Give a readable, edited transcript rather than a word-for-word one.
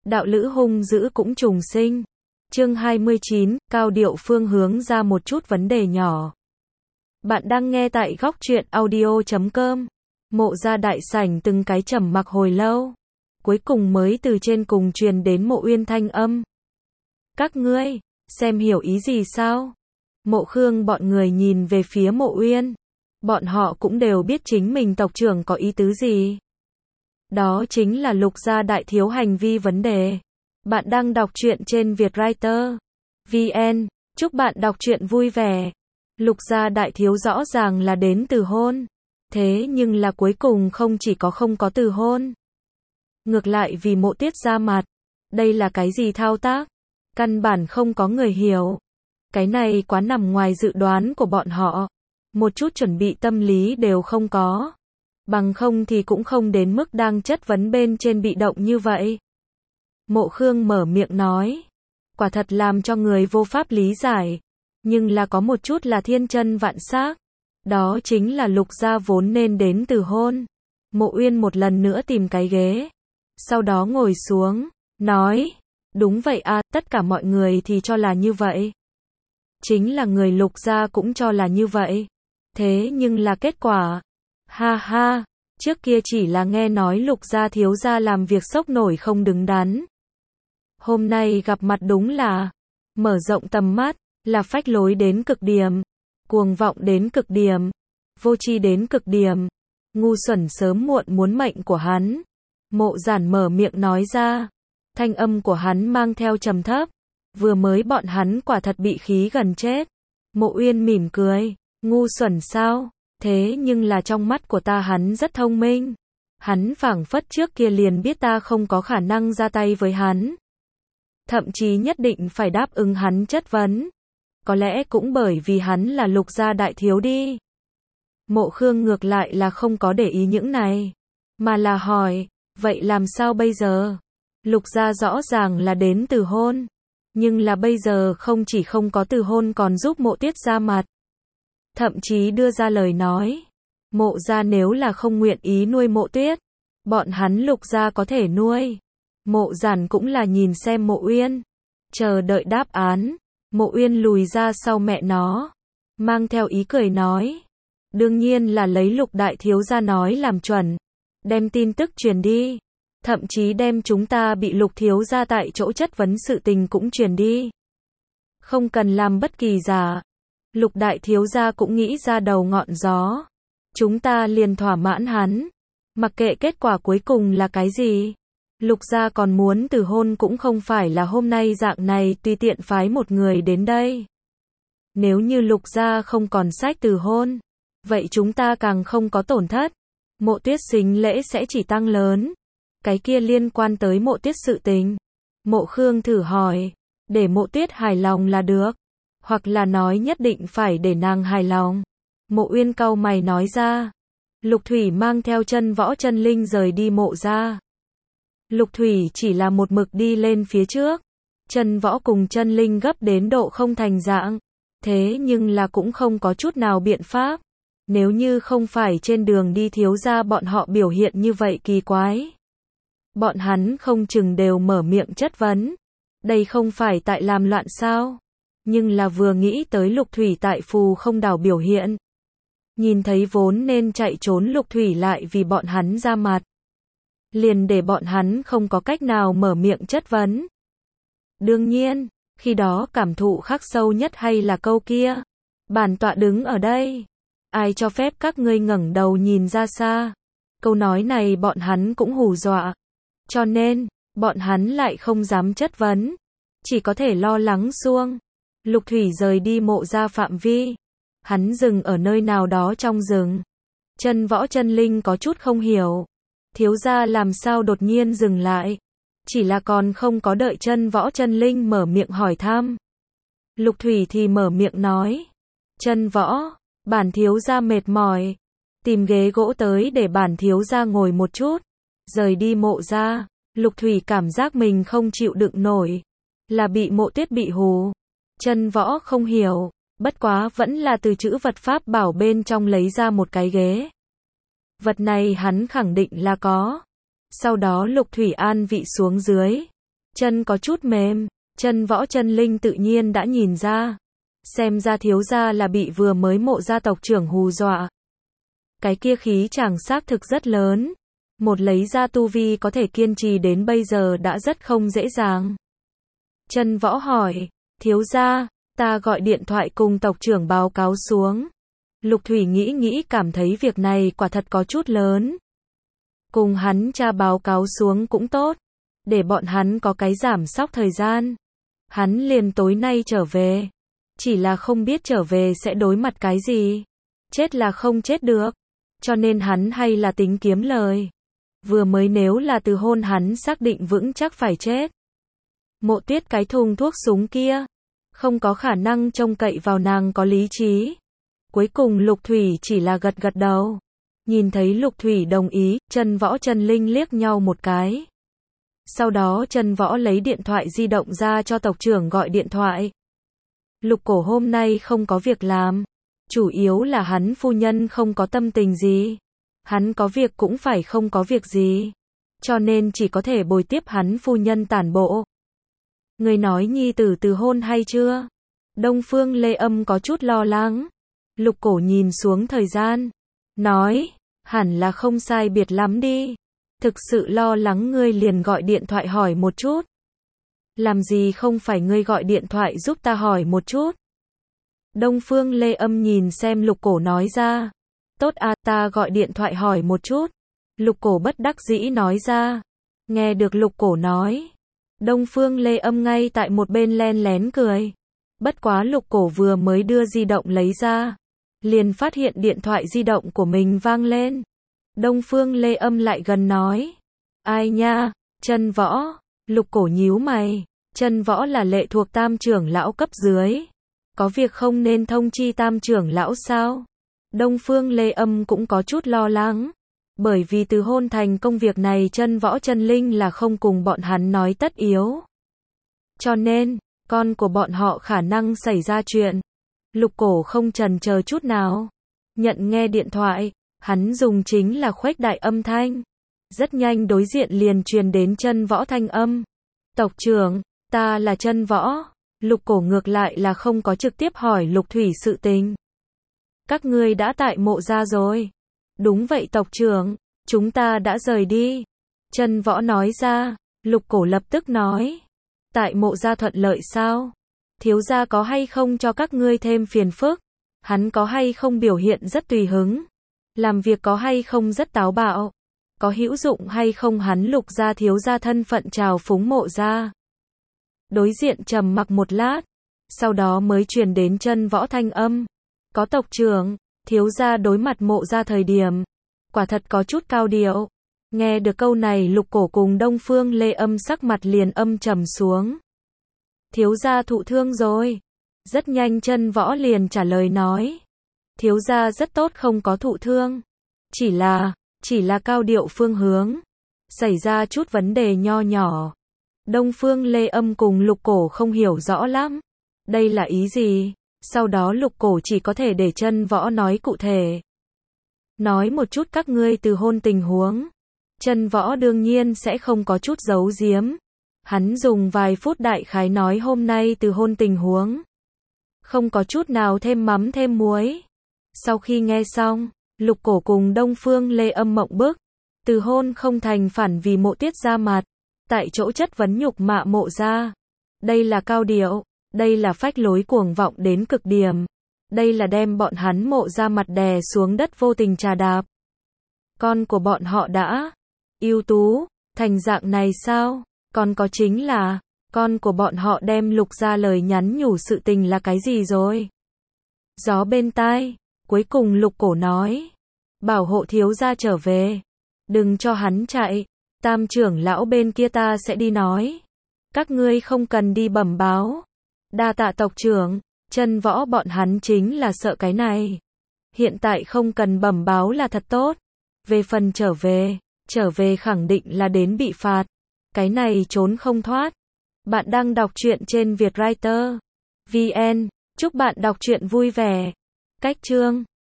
đạo lữ hung dữ cũng trùng sinh. Chương 29, cao điệu phương hướng ra một chút vấn đề nhỏ. Bạn đang nghe tại góc truyện audio.com. Mộ gia đại sảnh từng cái trầm mặc hồi lâu. Cuối cùng mới từ trên cùng truyền đến Mộ Uyên thanh âm. Các ngươi, xem hiểu ý gì sao? Mộ Khương bọn người nhìn về phía Mộ Uyên. Bọn họ cũng đều biết chính mình tộc trưởng có ý tứ gì. Đó chính là Lục gia đại thiếu hành vi vấn đề. Bạn đang đọc truyện trên Vietwriter VN. Chúc bạn đọc truyện vui vẻ. Lục gia đại thiếu rõ ràng là đến từ hôn. Thế nhưng là cuối cùng không có từ hôn. Ngược lại vì Mộ Tiết ra mặt. Đây là cái gì thao tác? Căn bản không có người hiểu. Cái này quá nằm ngoài dự đoán của bọn họ. Một chút chuẩn bị tâm lý đều không có. Bằng không thì cũng không đến mức đang chất vấn bên trên bị động như vậy. Mộ Khương mở miệng nói. Quả thật làm cho người vô pháp lý giải. Nhưng là có một chút là thiên chân vạn xác. Đó chính là Lục gia vốn nên đến từ hôn. Mộ Uyên một lần nữa tìm cái ghế. Sau đó ngồi xuống. Nói. Đúng vậy à, tất cả mọi người thì cho là như vậy. Chính là người Lục gia cũng cho là như vậy. Thế nhưng là kết quả. Ha ha. Trước kia chỉ là nghe nói Lục gia thiếu gia làm việc sốc nổi không đứng đắn. Hôm nay gặp mặt đúng là mở rộng tầm mắt, là phách lối đến cực điểm, cuồng vọng đến cực điểm, vô tri đến cực điểm, ngu xuẩn sớm muộn muốn mệnh của hắn. Mộ Giản mở miệng nói ra, thanh âm của hắn mang theo trầm thấp, vừa mới bọn hắn quả thật bị khí gần chết. Mộ Uyên mỉm cười, ngu xuẩn sao? Thế nhưng là trong mắt của ta hắn rất thông minh. Hắn phảng phất trước kia liền biết ta không có khả năng ra tay với hắn. Thậm chí nhất định phải đáp ứng hắn chất vấn. Có lẽ cũng bởi vì hắn là Lục gia đại thiếu đi. Mộ Khương ngược lại là không có để ý những này. Mà là hỏi, vậy làm sao bây giờ? Lục gia rõ ràng là đến từ hôn. Nhưng là bây giờ không chỉ không có từ hôn còn giúp Mộ Tiết ra mặt. Thậm chí đưa ra lời nói. Mộ gia nếu là không nguyện ý nuôi Mộ Tiết. Bọn hắn Lục gia có thể nuôi. Mộ Giản cũng là nhìn xem Mộ Uyên. Chờ đợi đáp án. Mộ Uyên lùi ra sau mẹ nó. Mang theo ý cười nói. Đương nhiên là lấy Lục đại thiếu gia nói làm chuẩn. Đem tin tức truyền đi. Thậm chí đem chúng ta bị Lục thiếu gia tại chỗ chất vấn sự tình cũng truyền đi. Không cần làm bất kỳ giả. Lục đại thiếu gia cũng nghĩ ra đầu ngọn gió. Chúng ta liền thỏa mãn hắn. Mặc kệ kết quả cuối cùng là cái gì. Lục gia còn muốn từ hôn cũng không phải là hôm nay dạng này tùy tiện phái một người đến đây. Nếu như Lục gia không còn sách từ hôn, vậy chúng ta càng không có tổn thất. Mộ Tiết sính lễ sẽ chỉ tăng lớn. Cái kia liên quan tới Mộ Tiết sự tình. Mộ Khương thử hỏi, để Mộ Tiết hài lòng là được, hoặc là nói nhất định phải để nàng hài lòng. Mộ Uyên cau mày nói ra. Lục Thủy mang theo Chân Võ Chân Linh rời đi Mộ gia. Lục Thủy chỉ là một mực đi lên phía trước. Chân Võ cùng Chân Linh gấp đến độ không thành dạng. Thế nhưng là cũng không có chút nào biện pháp. Nếu như không phải trên đường đi thiếu gia bọn họ biểu hiện như vậy kỳ quái. Bọn hắn không chừng đều mở miệng chất vấn. Đây không phải tại làm loạn sao? Nhưng là vừa nghĩ tới Lục Thủy tại Phù Không Đảo biểu hiện. Nhìn thấy vốn nên chạy trốn Lục Thủy lại vì bọn hắn ra mặt. Liền để bọn hắn không có cách nào mở miệng chất vấn. Đương nhiên, khi đó cảm thụ khắc sâu nhất hay là câu kia. Bản tọa đứng ở đây. Ai cho phép các ngươi ngẩng đầu nhìn ra xa. Câu nói này bọn hắn cũng hù dọa. Cho nên, bọn hắn lại không dám chất vấn. Chỉ có thể lo lắng xuông. Lục Thủy rời đi Mộ gia phạm vi. Hắn dừng ở nơi nào đó trong rừng. Chân Võ Chân Linh có chút không hiểu. Thiếu gia làm sao đột nhiên dừng lại. Chỉ là còn không có đợi Chân Võ Chân Linh mở miệng hỏi thăm. Lục Thủy thì mở miệng nói. Chân Võ, bản thiếu gia mệt mỏi. Tìm ghế gỗ tới để bản thiếu gia ngồi một chút. Rời đi Mộ gia. Lục Thủy cảm giác mình không chịu đựng nổi. Là bị Mộ Tiết bị hù. Chân Võ không hiểu. Bất quá vẫn là từ chữ vật pháp bảo bên trong lấy ra một cái ghế. Vật này hắn khẳng định là có. Sau đó Lục Thủy an vị xuống dưới. chân có chút mềm. Chân Võ Chân Linh tự nhiên đã nhìn ra. Xem ra thiếu gia là bị vừa mới Mộ gia tộc trưởng hù dọa. Cái kia khí chàng xác thực rất lớn. Một lấy ra tu vi có thể kiên trì đến bây giờ đã rất không dễ dàng. Chân Võ hỏi, thiếu gia, ta gọi điện thoại cùng tộc trưởng báo cáo xuống. Lục Thủy nghĩ nghĩ cảm thấy việc này quả thật có chút lớn. Cùng hắn cha báo cáo xuống cũng tốt, để bọn hắn có cái giảm sóc thời gian. Hắn liền tối nay trở về, chỉ là không biết trở về sẽ đối mặt cái gì. Chết là không chết được, cho nên hắn hay là tính kiếm lời. Vừa mới nếu là từ hôn hắn xác định vững chắc phải chết. Mộ Tuyết cái thùng thuốc súng kia, không có khả năng trông cậy vào nàng có lý trí. Cuối cùng Lục Thủy chỉ là gật gật đầu. Nhìn thấy Lục Thủy đồng ý, Chân Võ Chân Linh liếc nhau một cái. Sau đó Chân Võ lấy điện thoại di động ra cho tộc trưởng gọi điện thoại. Lục Cổ hôm nay không có việc làm. Chủ yếu là hắn phu nhân không có tâm tình gì. Hắn có việc cũng phải không có việc gì. Cho nên chỉ có thể bồi tiếp hắn phu nhân tản bộ. Người nói nhi tử từ hôn hay chưa? Đông Phương Lê Âm có chút lo lắng. Lục Cổ nhìn xuống thời gian. Nói, hẳn là không sai biệt lắm đi. Thực sự lo lắng ngươi liền gọi điện thoại hỏi một chút. Làm gì không phải ngươi gọi điện thoại giúp ta hỏi một chút. Đông Phương Lê Âm nhìn xem Lục Cổ nói ra. Tốt à, ta gọi điện thoại hỏi một chút. Lục Cổ bất đắc dĩ nói ra. Nghe được Lục Cổ nói. Đông Phương Lê Âm ngay tại một bên len lén cười. Bất quá Lục Cổ vừa mới đưa di động lấy ra. Liền phát hiện điện thoại di động của mình vang lên. Đông Phương Lê Âm lại gần nói. Ai nha, Chân Võ. Lục Cổ nhíu mày. Chân Võ là lệ thuộc tam trưởng lão cấp dưới. Có việc không nên thông chi tam trưởng lão sao? Đông Phương Lê Âm cũng có chút lo lắng. Bởi vì từ hôn thành công việc này Chân Võ Chân Linh là không cùng bọn hắn nói tất yếu. Cho nên, con của bọn họ khả năng xảy ra chuyện. Lục Cổ không chần chờ chút nào. Nhận nghe điện thoại, hắn dùng chính là khuếch đại âm thanh. Rất nhanh đối diện liền truyền đến Chân Võ thanh âm. Tộc trưởng, ta là Chân Võ. Lục Cổ ngược lại là không có trực tiếp hỏi Lục Thủy sự tình. Các ngươi đã tại Mộ gia rồi. Đúng vậy tộc trưởng, chúng ta đã rời đi. Chân Võ nói ra. Lục Cổ lập tức nói. Tại Mộ gia thuận lợi sao? Thiếu gia có hay không cho các ngươi thêm phiền phức? Hắn có hay không biểu hiện rất tùy hứng? Làm việc có hay không rất táo bạo? Có hữu dụng hay không hắn Lục gia thiếu gia thân phận trào phúng Mộ gia? Đối diện trầm mặc một lát, sau đó mới truyền đến Chân Võ thanh âm. Có tộc trưởng, thiếu gia đối mặt Mộ gia thời điểm, quả thật có chút cao điệu. Nghe được câu này Lục Cổ cùng Đông Phương Lê Âm sắc mặt liền âm trầm xuống. Thiếu gia thụ thương rồi. Rất nhanh Chân Võ liền trả lời nói. Thiếu gia rất tốt không có thụ thương. Chỉ là cao điệu phương hướng. Xảy ra chút vấn đề nho nhỏ. Đông Phương Lê Âm cùng Lục Cổ không hiểu rõ lắm. Đây là ý gì? Sau đó Lục Cổ chỉ có thể để Chân Võ nói cụ thể. Nói một chút các ngươi từ hôn tình huống. Chân Võ đương nhiên sẽ không có chút giấu giếm. Hắn dùng vài phút đại khái nói hôm nay từ hôn tình huống. Không có chút nào thêm mắm thêm muối. Sau khi nghe xong, Lục Cổ cùng Đông Phương Lê Âm mộng bức. Từ hôn không thành phản vì Mộ Tuyết ra mặt. Tại chỗ chất vấn nhục mạ Mộ gia. Đây là cao điệu. Đây là phách lối cuồng vọng đến cực điểm. Đây là đem bọn hắn Mộ gia mặt đè xuống đất vô tình trà đạp. Con của bọn họ đã ưu tú, thành dạng này sao? Còn có chính là, con của bọn họ đem Lục gia lời nhắn nhủ sự tình là cái gì rồi? Gió bên tai, cuối cùng Lục Cổ nói. Bảo hộ thiếu gia trở về. Đừng cho hắn chạy. Tam trưởng lão bên kia ta sẽ đi nói. Các ngươi không cần đi bẩm báo. Đa tạ tộc trưởng. Chân Võ bọn hắn chính là sợ cái này. Hiện tại không cần bẩm báo là thật tốt. Về phần trở về khẳng định là đến bị phạt. Cái này trốn không thoát. Bạn đang đọc truyện trên Vietwriter VN. Chúc bạn đọc truyện vui vẻ. Cách chương